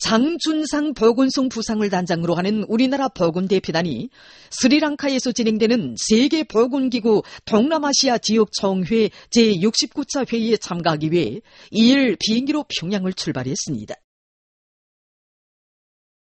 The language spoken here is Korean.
장준상 버군송 부상을 단장으로 하는 우리나라 버군 대표단이 스리랑카에서 진행되는 세계 버군기구 동남아시아 지역정회 제69차 회의에 참가하기 위해 2일 비행기로 평양을 출발했습니다.